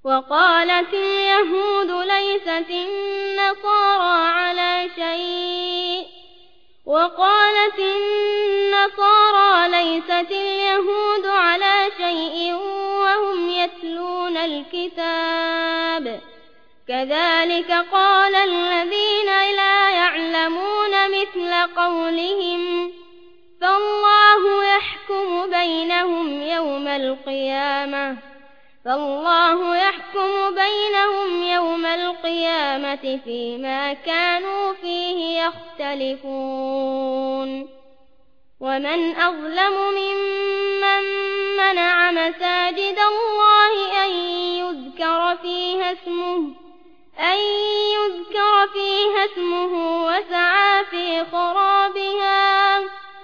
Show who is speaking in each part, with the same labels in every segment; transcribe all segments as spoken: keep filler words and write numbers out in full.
Speaker 1: وقالت اليهود ليست النصارى على شيء وقالت النصارى ليست اليهود على شيء وهم يتلون الكتاب كذلك قال الذين لا يعلمون مثل قولهم فالله يحكم بينهم يوم القيامة فالله يحكم بينهم يوم القيامة فيما كانوا فيه يختلفون ومن أظلم ممن منع مساجد الله أن يذكر فيها اسمه أن يذكر فيها اسمه وسعى في خرابها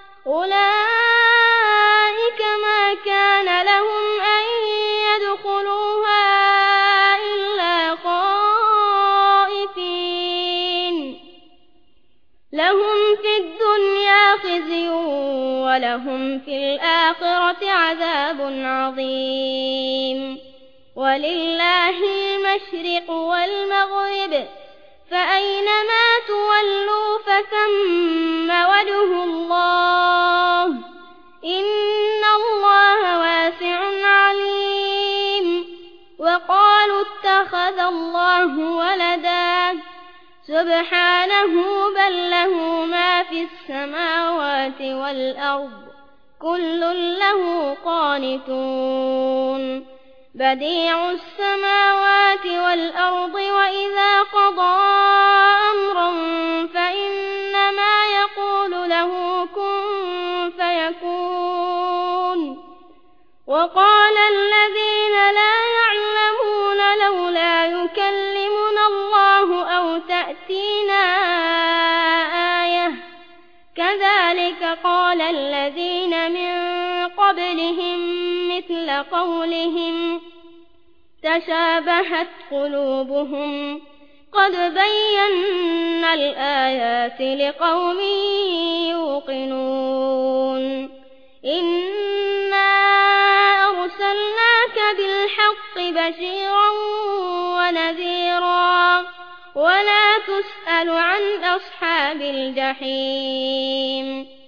Speaker 1: أولئك ما كان لهم أن يدخلوها إلا خائفين لهم في الدنيا خزي ولهم في الآخرة عذاب عظيم ولله المشرق والمغرب فأينما تولوا فثم وجه الله إن الله واسع عليم وقالوا اتخذ الله ولدا سبحانه بل له ما في السماوات والأرض كل له قانتون بديع السماوات والأرض وإذا قضى أمرا فإنما يقول له كن فيكون وقال الذين لا يعلمون لولا يكلمنا الله أو تأتينا آية كذلك قال الذين من قبلهم مثل قولهم تشابهت قلوبهم قد بينا الآيات لقوم يوقنون إنا أرسلناك بالحق بشيرا ونذيرا ولا تسأل عن أصحاب الجحيم